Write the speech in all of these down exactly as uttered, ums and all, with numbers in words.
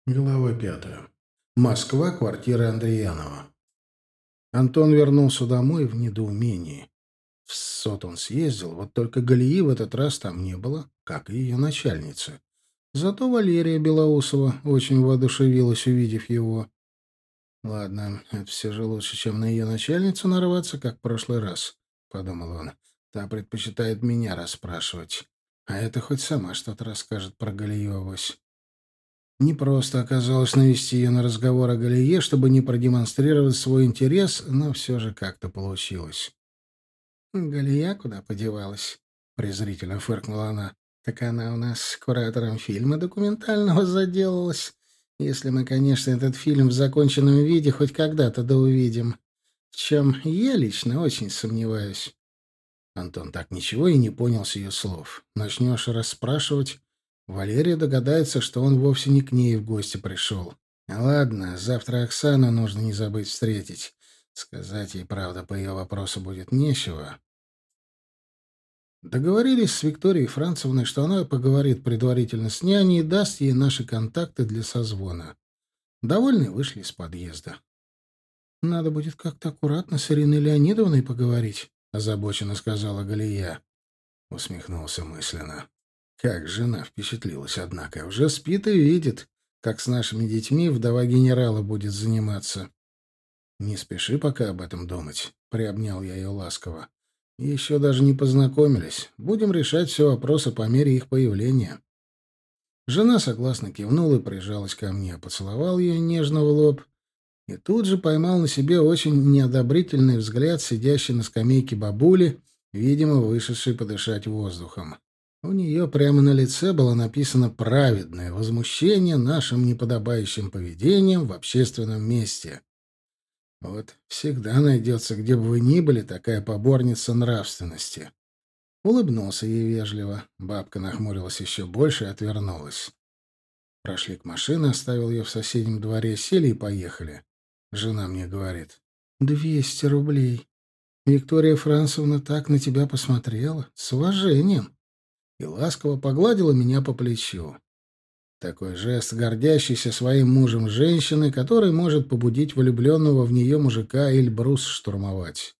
Глава пятая. Москва, квартира Андреянова. Антон вернулся домой в недоумении. В СОТ он съездил, вот только Галии в этот раз там не было, как и ее начальницы. Зато Валерия Белоусова очень воодушевилась, увидев его. «Ладно, это все же лучше, чем на ее начальницу нарваться, как в прошлый раз», — подумал он. «Та предпочитает меня расспрашивать. А это хоть сама что-то расскажет про Галию авось». Не просто оказалось навести ее на разговор о Галие, чтобы не продемонстрировать свой интерес, но все же как-то получилось. «Галия куда подевалась?» — презрительно фыркнула она. «Так она у нас куратором фильма документального заделалась. Если мы, конечно, этот фильм в законченном виде хоть когда-то да увидим. В чем я лично очень сомневаюсь». Антон так ничего и не понял с ее слов. Начнешь расспрашивать, Валерия догадается, что он вовсе не к ней в гости пришел. Ладно, завтра Оксану нужно не забыть встретить. Сказать ей, правда, по ее вопросу будет нечего. Договорились с Викторией Францевной, что она поговорит предварительно с няней и даст ей наши контакты для созвона. Довольные вышли из подъезда. «Надо будет как-то аккуратно с Ириной Леонидовной поговорить», — озабоченно сказала Галия. Усмехнулся мысленно. Как жена впечатлилась, однако. Уже спит и видит, как с нашими детьми вдова генерала будет заниматься. «Не спеши пока об этом думать», — приобнял я ее ласково. «Еще даже не познакомились. Будем решать все вопросы по мере их появления». Жена согласно кивнула и прижалась ко мне, поцеловал ее нежно в лоб и тут же поймал на себе очень неодобрительный взгляд сидящей на скамейке бабули, видимо, вышедшей подышать воздухом. У нее прямо на лице было написано праведное возмущение нашим неподобающим поведением в общественном месте. Вот всегда найдется, где бы вы ни были, такая поборница нравственности. Улыбнулся ей вежливо. Бабка нахмурилась еще больше и отвернулась. Прошли к машине, оставил ее в соседнем дворе, сели и поехали. Жена мне говорит: «Двести рублей. Виктория Францевна так на тебя посмотрела. С уважением». И ласково погладила меня по плечу. Такой жест гордящейся своим мужем женщины, который может побудить влюбленного в нее мужика Эльбрус штурмовать.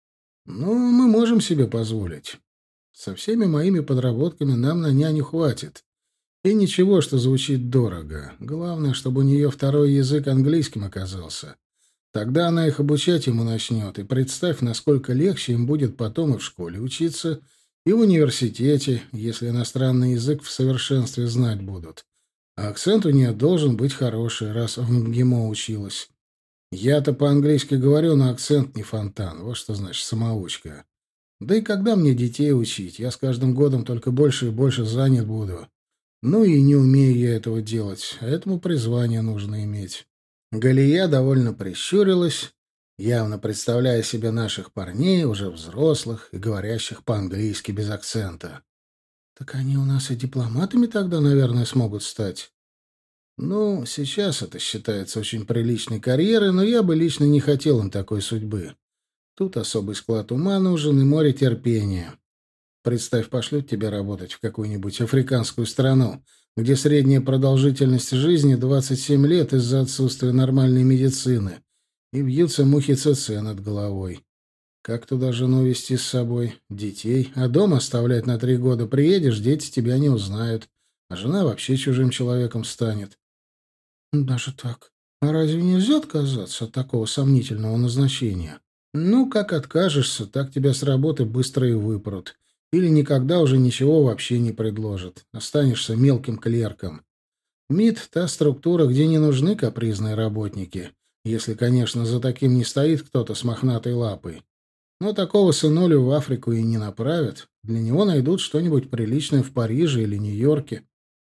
Но мы можем себе позволить. Со всеми моими подработками нам на няню хватит. И ничего, что звучит дорого. Главное, чтобы у нее второй язык английским оказался. Тогда она их обучать ему начнет. И представь, насколько легче им будет потом и в школе учиться, и в университете, если иностранный язык в совершенстве знать будут. А акцент у нее должен быть хороший, раз в МГИМО училась. Я-то по-английски говорю, но акцент не фонтан. Вот что значит самоучка. Да и когда мне детей учить? Я с каждым годом только больше и больше занят буду. Ну и не умею я этого делать, а этому призвание нужно иметь. Галия довольно прищурилась, явно представляя себе наших парней, уже взрослых и говорящих по-английски без акцента. «Так они у нас и дипломатами тогда, наверное, смогут стать». «Ну, сейчас это считается очень приличной карьерой, но я бы лично не хотел им такой судьбы. Тут особый склад ума нужен и море терпения. Представь, пошлют тебя работать в какую-нибудь африканскую страну, где средняя продолжительность жизни двадцать семь лет из-за отсутствия нормальной медицины, и бьются мухи ЦЦ над головой. Как туда жену везти с собой? Детей? А дом оставлять на три года? Приедешь, дети тебя не узнают, а жена вообще чужим человеком станет». «Даже так? А разве нельзя отказаться от такого сомнительного назначения?» «Ну, как откажешься, так тебя с работы быстро и выпрут. Или никогда уже ничего вообще не предложат. Останешься мелким клерком. МИД — та структура, где не нужны капризные работники, если, конечно, за таким не стоит кто-то с мохнатой лапой. Но такого сынулю в Африку и не направят. Для него найдут что-нибудь приличное в Париже или Нью-Йорке».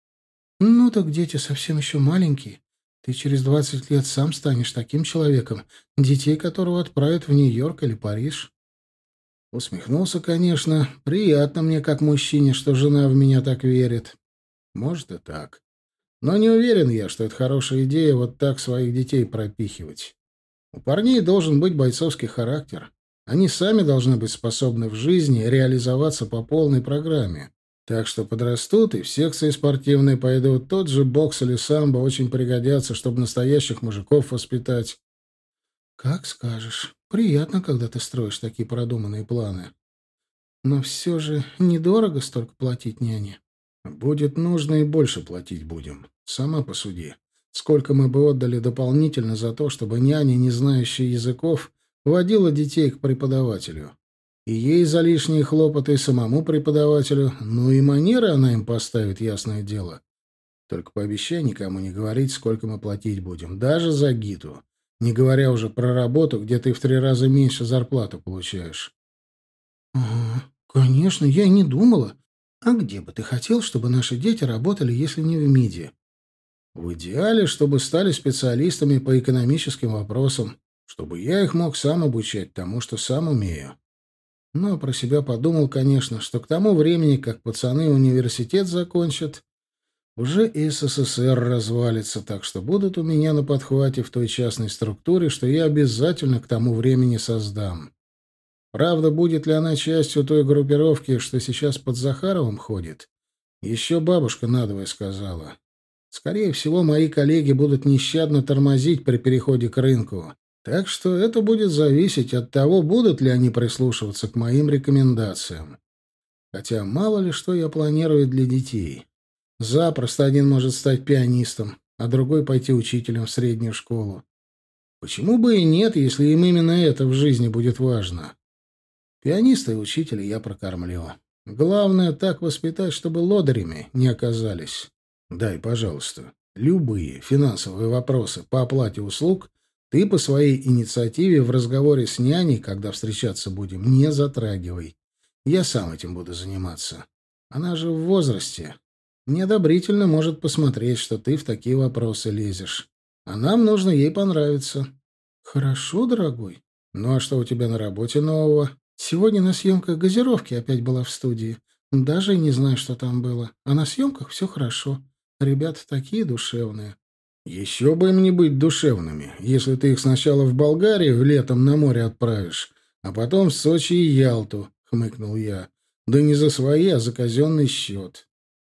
«Ну так дети совсем еще маленькие. Ты через двадцать лет сам станешь таким человеком, детей которого отправят в Нью-Йорк или Париж». Усмехнулся, конечно. Приятно мне, как мужчине, что жена в меня так верит. Может и так. Но не уверен я, что это хорошая идея вот так своих детей пропихивать. У парней должен быть бойцовский характер. Они сами должны быть способны в жизни реализоваться по полной программе. Так что подрастут и в секции спортивные пойдут. Тот же бокс или самбо очень пригодятся, чтобы настоящих мужиков воспитать. Как скажешь. Приятно, когда ты строишь такие продуманные планы. Но все же недорого столько платить няне. Будет нужно и больше платить будем. Сама посуди. Сколько мы бы отдали дополнительно за то, чтобы няня, не знающая языков, водила детей к преподавателю. И ей за лишние хлопоты, и самому преподавателю. Ну и манеры она им поставит, ясное дело. Только пообещай никому не говорить, сколько мы платить будем. Даже за Гиту. Не говоря уже про работу, где ты в три раза меньше зарплату получаешь. Ага, конечно, я и не думала. А где бы ты хотел, чтобы наши дети работали, если не в МИДе? В идеале, чтобы стали специалистами по экономическим вопросам, чтобы я их мог сам обучать тому, что сам умею. Но про себя подумал, конечно, что к тому времени, как пацаны университет закончат, уже и СССР развалится, так что будут у меня на подхвате в той частной структуре, что я обязательно к тому времени создам. Правда, будет ли она частью той группировки, что сейчас под Захаровым ходит? Еще бабушка надвое сказала. Скорее всего, мои коллеги будут нещадно тормозить при переходе к рынку. Так что это будет зависеть от того, будут ли они прислушиваться к моим рекомендациям. Хотя мало ли что я планирую для детей. Запросто один может стать пианистом, а другой пойти учителем в среднюю школу. Почему бы и нет, если им именно это в жизни будет важно? Пианиста и учителя я прокормлю. Главное так воспитать, чтобы лодырями не оказались. Да, и, пожалуйста, любые финансовые вопросы по оплате услуг ты по своей инициативе в разговоре с няней, когда встречаться будем, не затрагивай. Я сам этим буду заниматься. Она же в возрасте. Неодобрительно может посмотреть, что ты в такие вопросы лезешь. А нам нужно ей понравиться. Хорошо, дорогой. Ну а что у тебя на работе нового? Сегодня на съемках газировки опять была в студии. Даже и не знаю, что там было. А на съемках все хорошо. Ребята такие душевные. Еще бы им не быть душевными, если ты их сначала в Болгарию летом на море отправишь, а потом в Сочи и Ялту, — хмыкнул я. Да не за свои, а за казенный счет.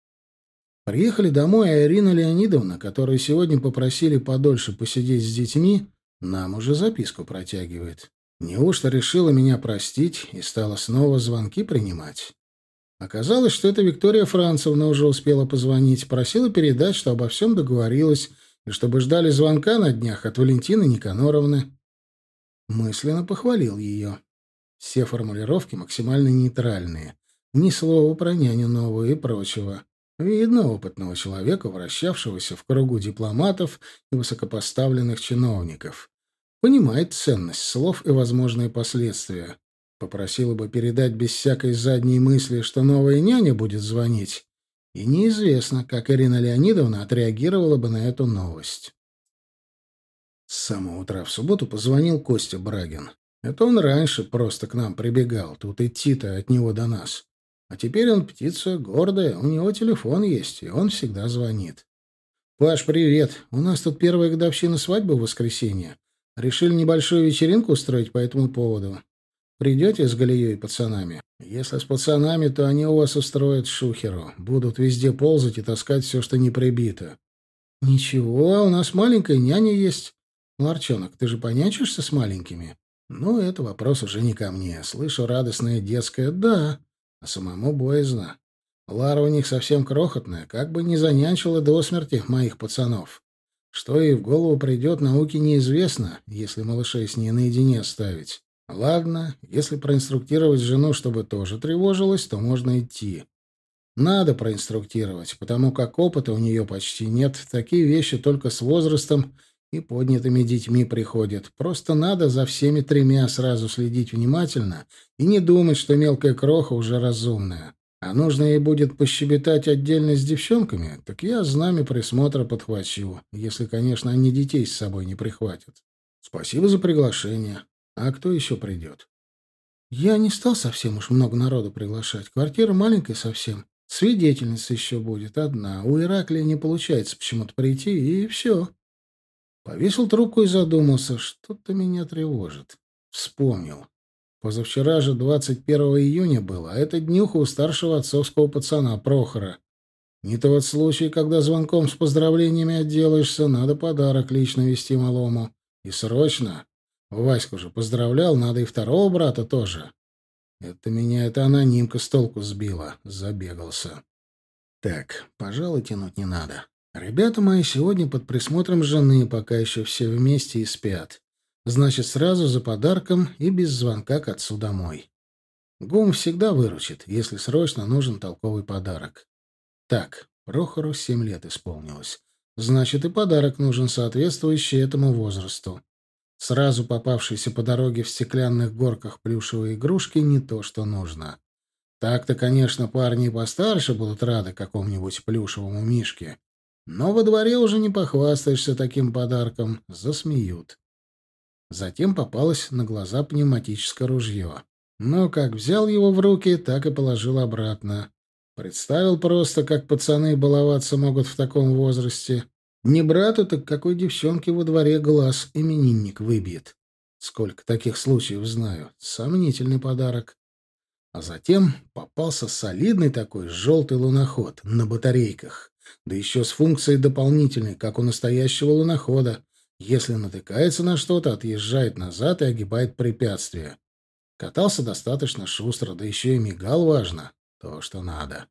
Приехали домой, а Ирина Леонидовна, которую сегодня попросили подольше посидеть с детьми, нам уже записку протягивает. Неужто решила меня простить и стала снова звонки принимать? Оказалось, что это Виктория Францевна уже успела позвонить, просила передать, что обо всем договорилась, и чтобы ждали звонка на днях от Валентины Никаноровны. Мысленно похвалил ее. Все формулировки максимально нейтральные. Ни слова про няню новую и прочего. Видно опытного человека, вращавшегося в кругу дипломатов и высокопоставленных чиновников. Понимает ценность слов и возможные последствия. Попросила бы передать без всякой задней мысли, что новая няня будет звонить. И неизвестно, как Ирина Леонидовна отреагировала бы на эту новость. С самого утра в субботу позвонил Костя Брагин. Это он раньше просто к нам прибегал, тут идти-то от него до нас. А теперь он птица гордая, у него телефон есть, и он всегда звонит. «Паш, привет. У нас тут первая годовщина свадьбы в воскресенье. Решили небольшую вечеринку устроить по этому поводу. Придете с Галией и пацанами? Если с пацанами, то они у вас устроят шухеру. Будут везде ползать и таскать все, что не прибито». «Ничего, у нас маленькая няня есть. Ларчонок, ты же понянчишься с маленькими?» «Ну, это вопрос уже не ко мне. Слышу радостное детское «да», а самому боязно. Лара у них совсем крохотная, как бы не занянчила до смерти моих пацанов. Что ей в голову придет, науке неизвестно, если малышей с ней наедине оставить. Ладно, если проинструктировать жену, чтобы тоже тревожилась, то можно идти. Надо проинструктировать, потому как опыта у нее почти нет, такие вещи только с возрастом и поднятыми детьми приходят. Просто надо за всеми тремя сразу следить внимательно и не думать, что мелкая кроха уже разумная. А нужно ей будет пощебетать отдельно с девчонками, так я знамя присмотра подхвачу, если, конечно, они детей с собой не прихватят. Спасибо за приглашение. А кто еще придет? Я не стал совсем уж много народу приглашать. Квартира маленькая совсем. Свидетельница еще будет одна. У Ираклия не получается почему-то прийти, и все. Повесил трубку и задумался. Что-то меня тревожит. Вспомнил. Позавчера же двадцать первого июня было, а это днюха у старшего отцовского пацана Прохора. Не тот случай, когда звонком с поздравлениями отделаешься, надо подарок лично вести малому. И срочно. Ваську же поздравлял, надо и второго брата тоже. Это меня эта анонимка с толку сбила. Забегался. Так, пожалуй, тянуть не надо. Ребята мои сегодня под присмотром жены, пока еще все вместе и спят. Значит, сразу за подарком и без звонка к отцу домой. Гум всегда выручит, если срочно нужен толковый подарок. Так, Прохору семь лет исполнилось. Значит, и подарок нужен соответствующий этому возрасту. Сразу попавшиеся по дороге в стеклянных горках плюшевые игрушки не то, что нужно. Так-то, конечно, парни и постарше будут рады какому-нибудь плюшевому мишке. Но во дворе уже не похвастаешься таким подарком, засмеют. Затем попалось на глаза пневматическое ружье. Но как взял его в руки, так и положил обратно. Представил просто, как пацаны баловаться могут в таком возрасте. Не брату, так какой девчонке во дворе глаз именинник выбьет. Сколько таких случаев знаю. Сомнительный подарок. А затем попался солидный такой желтый луноход на батарейках. Да еще с функцией дополнительной, как у настоящего лунохода. Если натыкается на что-то, отъезжает назад и огибает препятствия. Катался достаточно шустро, да еще и мигал важно. То, что надо.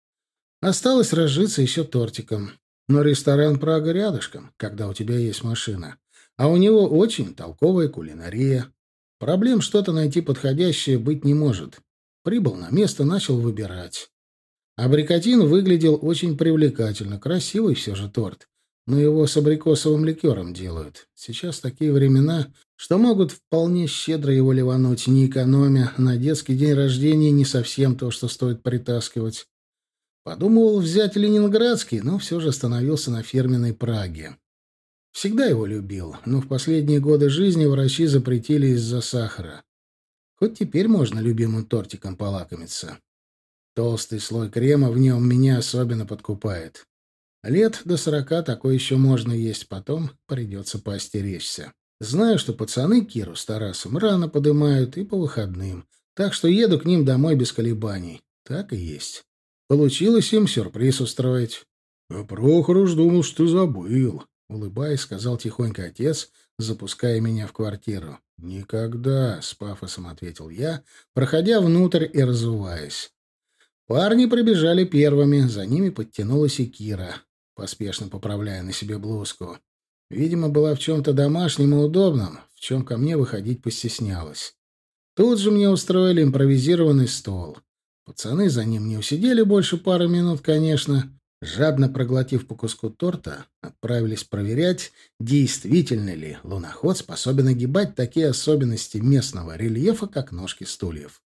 Осталось разжиться еще тортиком. Но ресторан «Прага» рядышком, когда у тебя есть машина. А у него очень толковая кулинария. Проблем что-то найти подходящее быть не может. Прибыл на место, начал выбирать. Абрикотин выглядел очень привлекательно. Красивый все же торт. Но его с абрикосовым ликером делают. Сейчас такие времена, что могут вполне щедро его ливануть, не экономя. На детский день рождения не совсем то, что стоит притаскивать. Подумывал взять ленинградский, но все же остановился на фирменной Праге. Всегда его любил, но в последние годы жизни врачи запретили из-за сахара. Хоть теперь можно любимым тортиком полакомиться. Толстый слой крема в нем меня особенно подкупает. Лет до сорока такое еще можно есть, потом придется поостеречься. Знаю, что пацаны Киру с Тарасом рано подымают и по выходным, так что еду к ним домой без колебаний. Так и есть. Получилось им сюрприз устроить. — А Прохор уж думал, что ты забыл, — улыбаясь, сказал тихонько отец, запуская меня в квартиру. — Никогда, — с пафосом ответил я, проходя внутрь и разуваясь. Парни прибежали первыми, за ними подтянулась и Кира, поспешно поправляя на себе блузку. Видимо, была в чем-то домашнем и удобном, в чем ко мне выходить постеснялась. Тут же мне устроили импровизированный стол. Пацаны за ним не усидели больше пары минут, конечно. Жадно проглотив по куску торта, отправились проверять, действительно ли луноход способен огибать такие особенности местного рельефа, как ножки стульев.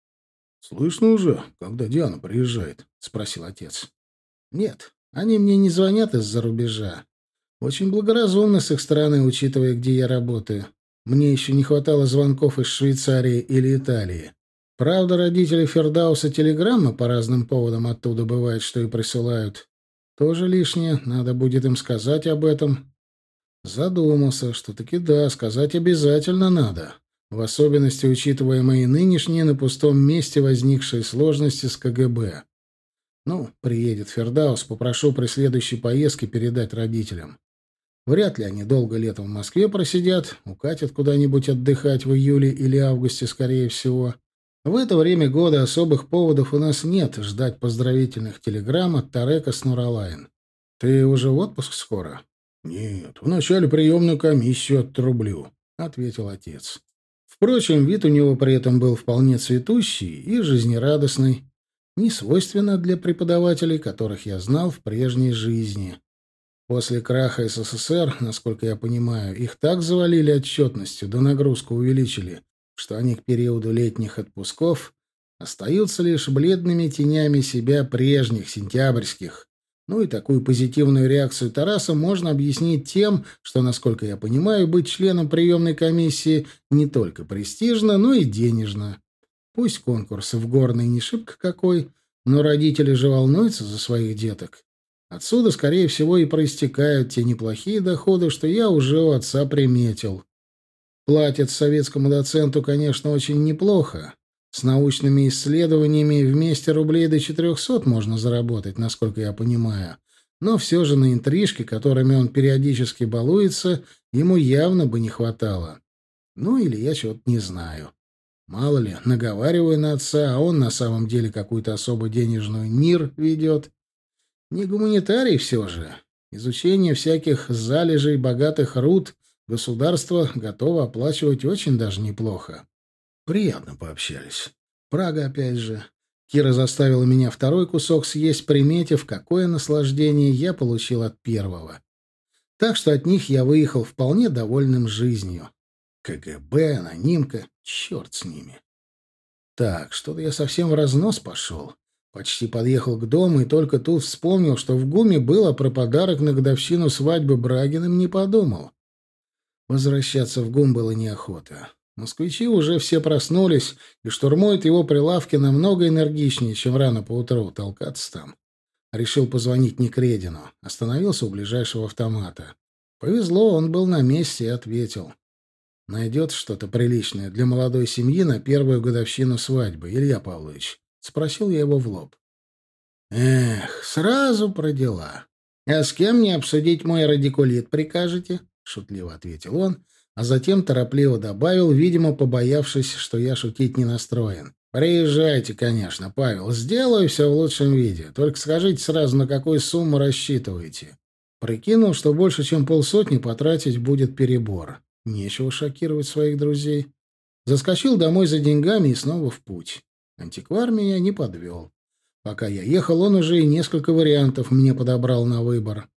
— Слышно уже, когда Диана приезжает? — спросил отец. — Нет, они мне не звонят из-за рубежа. Очень благоразумно с их стороны, учитывая, где я работаю. Мне еще не хватало звонков из Швейцарии или Италии. Правда, родители Фердауса телеграммы по разным поводам оттуда бывает, что и присылают. Тоже лишнее, надо будет им сказать об этом. Задумался, что таки да, сказать обязательно надо. В особенности, учитывая мои нынешние на пустом месте возникшие сложности с ка гэ бэ. Ну, приедет Фердаус, попрошу при следующей поездке передать родителям. Вряд ли они долго летом в Москве просидят, укатят куда-нибудь отдыхать в июле или августе, скорее всего. В это время года особых поводов у нас нет ждать поздравительных телеграмм от Тарека с Нуралайн. Ты уже в отпуск скоро? — Нет, вначале приемную комиссию отрублю, — ответил отец. Впрочем, вид у него при этом был вполне цветущий и жизнерадостный, не свойственно для преподавателей, которых я знал в прежней жизни. После краха эс эс эс эр, насколько я понимаю, их так завалили отчетностью, да нагрузку увеличили, что они к периоду летних отпусков остаются лишь бледными тенями себя прежних, сентябрьских. Ну и такую позитивную реакцию Тараса можно объяснить тем, что, насколько я понимаю, быть членом приемной комиссии не только престижно, но и денежно. Пусть конкурс в горной не шибко какой, но родители же волнуются за своих деток. Отсюда, скорее всего, и проистекают те неплохие доходы, что я уже у отца приметил. Платят советскому доценту, конечно, очень неплохо. С научными исследованиями вместе рублей до четырехсот можно заработать, насколько я понимаю. Но все же на интрижки, которыми он периодически балуется, ему явно бы не хватало. Ну, или я чего-то не знаю. Мало ли, наговариваю на отца, а он на самом деле какую-то особо денежную НИР ведет. Не гуманитарий все же. Изучение всяких залежей богатых руд государство готово оплачивать очень даже неплохо. Приятно пообщались. Прага опять же. Кира заставила меня второй кусок съесть, приметив, какое наслаждение я получил от первого. Так что от них я выехал вполне довольным жизнью. КГБ, анонимка, черт с ними. Так, что-то я совсем в разнос пошел. Почти подъехал к дому и только тут вспомнил, что в ГУМе было про подарок на годовщину свадьбы Брагиным, не подумал. Возвращаться в ГУМ было неохота. Москвичи уже все проснулись и штурмуют его прилавки намного энергичнее, чем рано поутру толкаться там. Решил позвонить Некредину. Остановился у ближайшего автомата. Повезло, он был на месте и ответил. «Найдет что-то приличное для молодой семьи на первую годовщину свадьбы, Илья Павлович?» — спросил я его в лоб. «Эх, сразу про дела. А с кем мне обсудить мой радикулит прикажете?» — шутливо ответил он, а затем торопливо добавил, видимо, побоявшись, что я шутить не настроен. «Приезжайте, конечно, Павел, сделаю все в лучшем виде. Только скажите сразу, на какую сумму рассчитываете». Прикинул, что больше, чем полсотни потратить будет перебор. Нечего шокировать своих друзей. Заскочил домой за деньгами и снова в путь. Антиквар меня не подвел. Пока я ехал, он уже и несколько вариантов мне подобрал на выбор.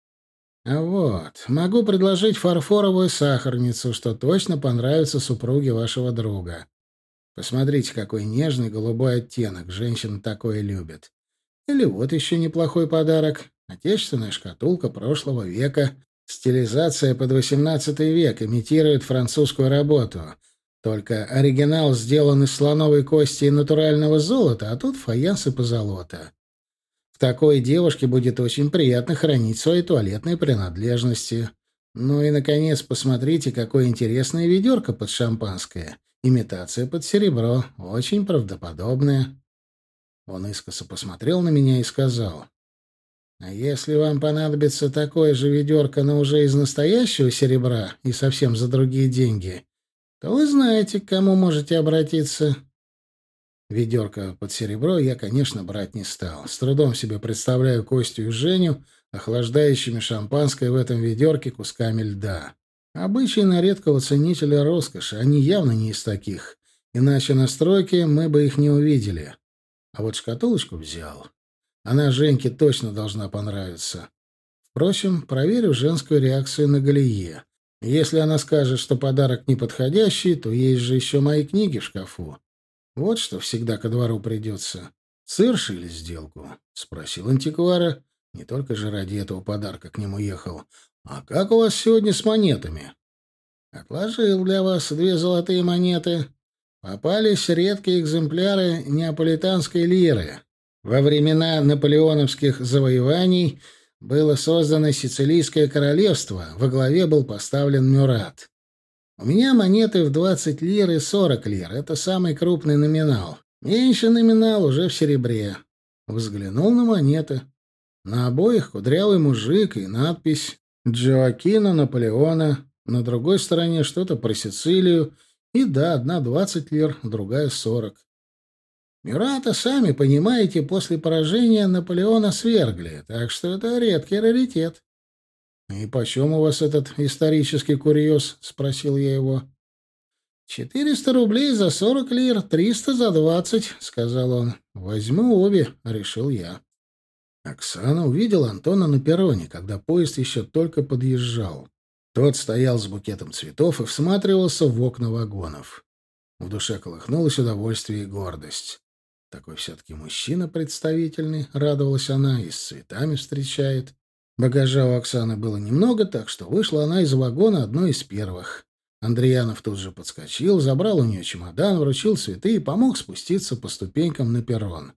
А вот, могу предложить фарфоровую сахарницу, что точно понравится супруге вашего друга. Посмотрите, какой нежный голубой оттенок. Женщины такое любят. Или вот еще неплохой подарок. Отечественная шкатулка прошлого века. Стилизация под восемнадцатый век, имитирует французскую работу. Только оригинал сделан из слоновой кости и натурального золота, а тут фаянс и позолота. В такой девушке будет очень приятно хранить свои туалетные принадлежности. Ну и, наконец, посмотрите, какое интересное ведерко под шампанское. Имитация под серебро, очень правдоподобная. Он искоса посмотрел на меня и сказал: «А если вам понадобится такое же ведерко, но уже из настоящего серебра и совсем за другие деньги, то вы знаете, к кому можете обратиться». Ведерко под серебро я, конечно, брать не стал. С трудом себе представляю Костю и Женю, охлаждающими шампанское в этом ведерке кусками льда. Обычай на редкого ценителя роскоши, они явно не из таких. Иначе на стройке мы бы их не увидели. А вот шкатулочку взял. Она Женьке точно должна понравиться. Впрочем, проверю женскую реакцию на Галие. Если она скажет, что подарок неподходящий, то есть же еще мои книги в шкафу. Вот что всегда ко двору придется. «Совершили сделку?» — спросил антиквара. Не только же ради этого подарка к нему ехал. «А как у вас сегодня с монетами?» «Отложил для вас две золотые монеты. Попались редкие экземпляры неаполитанской лиры. Во времена наполеоновских завоеваний было создано Сицилийское королевство, во главе был поставлен Мюрат. У меня монеты в двадцать лир и сорок лир. Это самый крупный номинал. Меньше номинал уже в серебре». Взглянул на монеты. На обоих кудрявый мужик и надпись «Джоакино Наполеона». На другой стороне что-то про Сицилию. И да, одна двадцать лир, другая сорок. Мюрата, сами понимаете, после поражения Наполеона свергли, так что это редкий раритет. «И почем у вас этот исторический курьез?» — спросил я его. «Четыреста рублей за сорок лир, триста за двадцать», — сказал он. «Возьму обе», — решил я. Оксана увидела Антона на перроне, когда поезд еще только подъезжал. Тот стоял с букетом цветов и всматривался в окна вагонов. В душе колыхнулось удовольствие и гордость. Такой все-таки мужчина представительный, радовалась она, и с цветами встречает. Багажа у Оксаны было немного, так что вышла она из вагона одной из первых. Андреянов тут же подскочил, забрал у нее чемодан, вручил цветы и помог спуститься по ступенькам на перрон.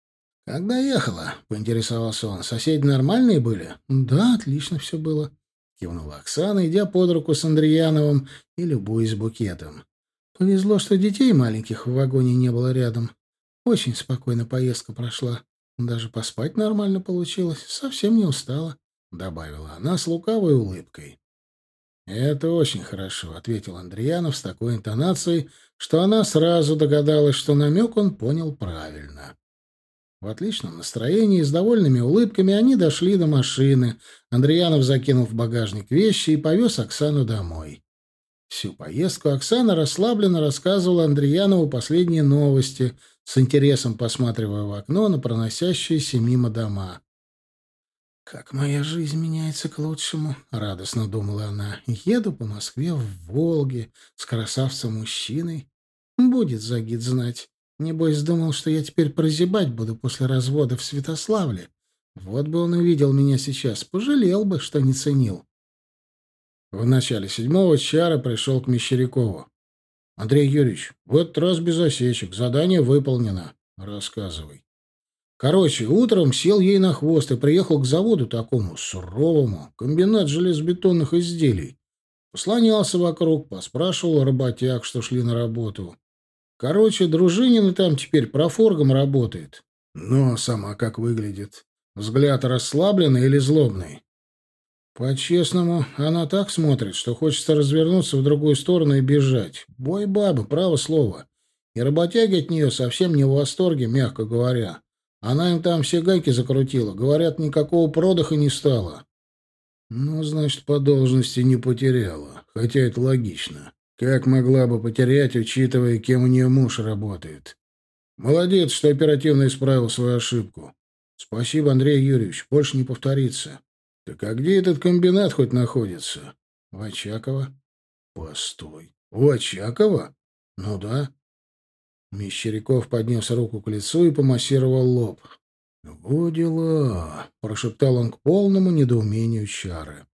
«Когда ехала?» — поинтересовался он. «Соседи нормальные были?» «Да, отлично все было». — кивнула Оксана, идя под руку с Андреяновым и любуясь букетом. «Повезло, что детей маленьких в вагоне не было рядом. Очень спокойно поездка прошла. Даже поспать нормально получилось. Совсем не устала», — добавила она с лукавой улыбкой. «Это очень хорошо», — ответил Андреянов с такой интонацией, что она сразу догадалась, что намек он понял правильно. В отличном настроении и с довольными улыбками они дошли до машины. Андреянов закинул в багажник вещи и повез Оксану домой. Всю поездку Оксана расслабленно рассказывала Андреянову последние новости, с интересом посматривая в окно на проносящиеся мимо дома. «Как моя жизнь меняется к лучшему», — радостно думала она. «Еду по Москве в Волге с красавцем-мужчиной. Будет Загид знать. Небось, думал, что я теперь прозябать буду после развода в Святославле. Вот бы он увидел меня сейчас, пожалел бы, что не ценил». В начале седьмого Чара пришел к Мещерякову. «Андрей Юрьевич, в этот раз без осечек. Задание выполнено. Рассказывай». Короче, утром сел ей на хвост и приехал к заводу такому суровому, комбинат железобетонных изделий. Послонялся вокруг, поспрашивал работяг, что шли на работу. Короче, Дружинина там теперь профоргом работает. Но сама как выглядит? Взгляд расслабленный или злобный? По-честному, она так смотрит, что хочется развернуться в другую сторону и бежать. Бой бабы, право слово. И работяги от нее совсем не в восторге, мягко говоря. Она им там все гайки закрутила. Говорят, никакого продыха не стало. Ну, значит, по должности не потеряла. Хотя это логично. Как могла бы потерять, учитывая, кем у нее муж работает? Молодец, что оперативно исправил свою ошибку. Спасибо, Андрей Юрьевич. Больше не повторится. Так а где этот комбинат хоть находится? В Очаково. Постой. В Очаково? Ну да. Мещеряков поднес руку к лицу и помассировал лоб. «Во дела!» — прошептал он к полному недоумению Чары.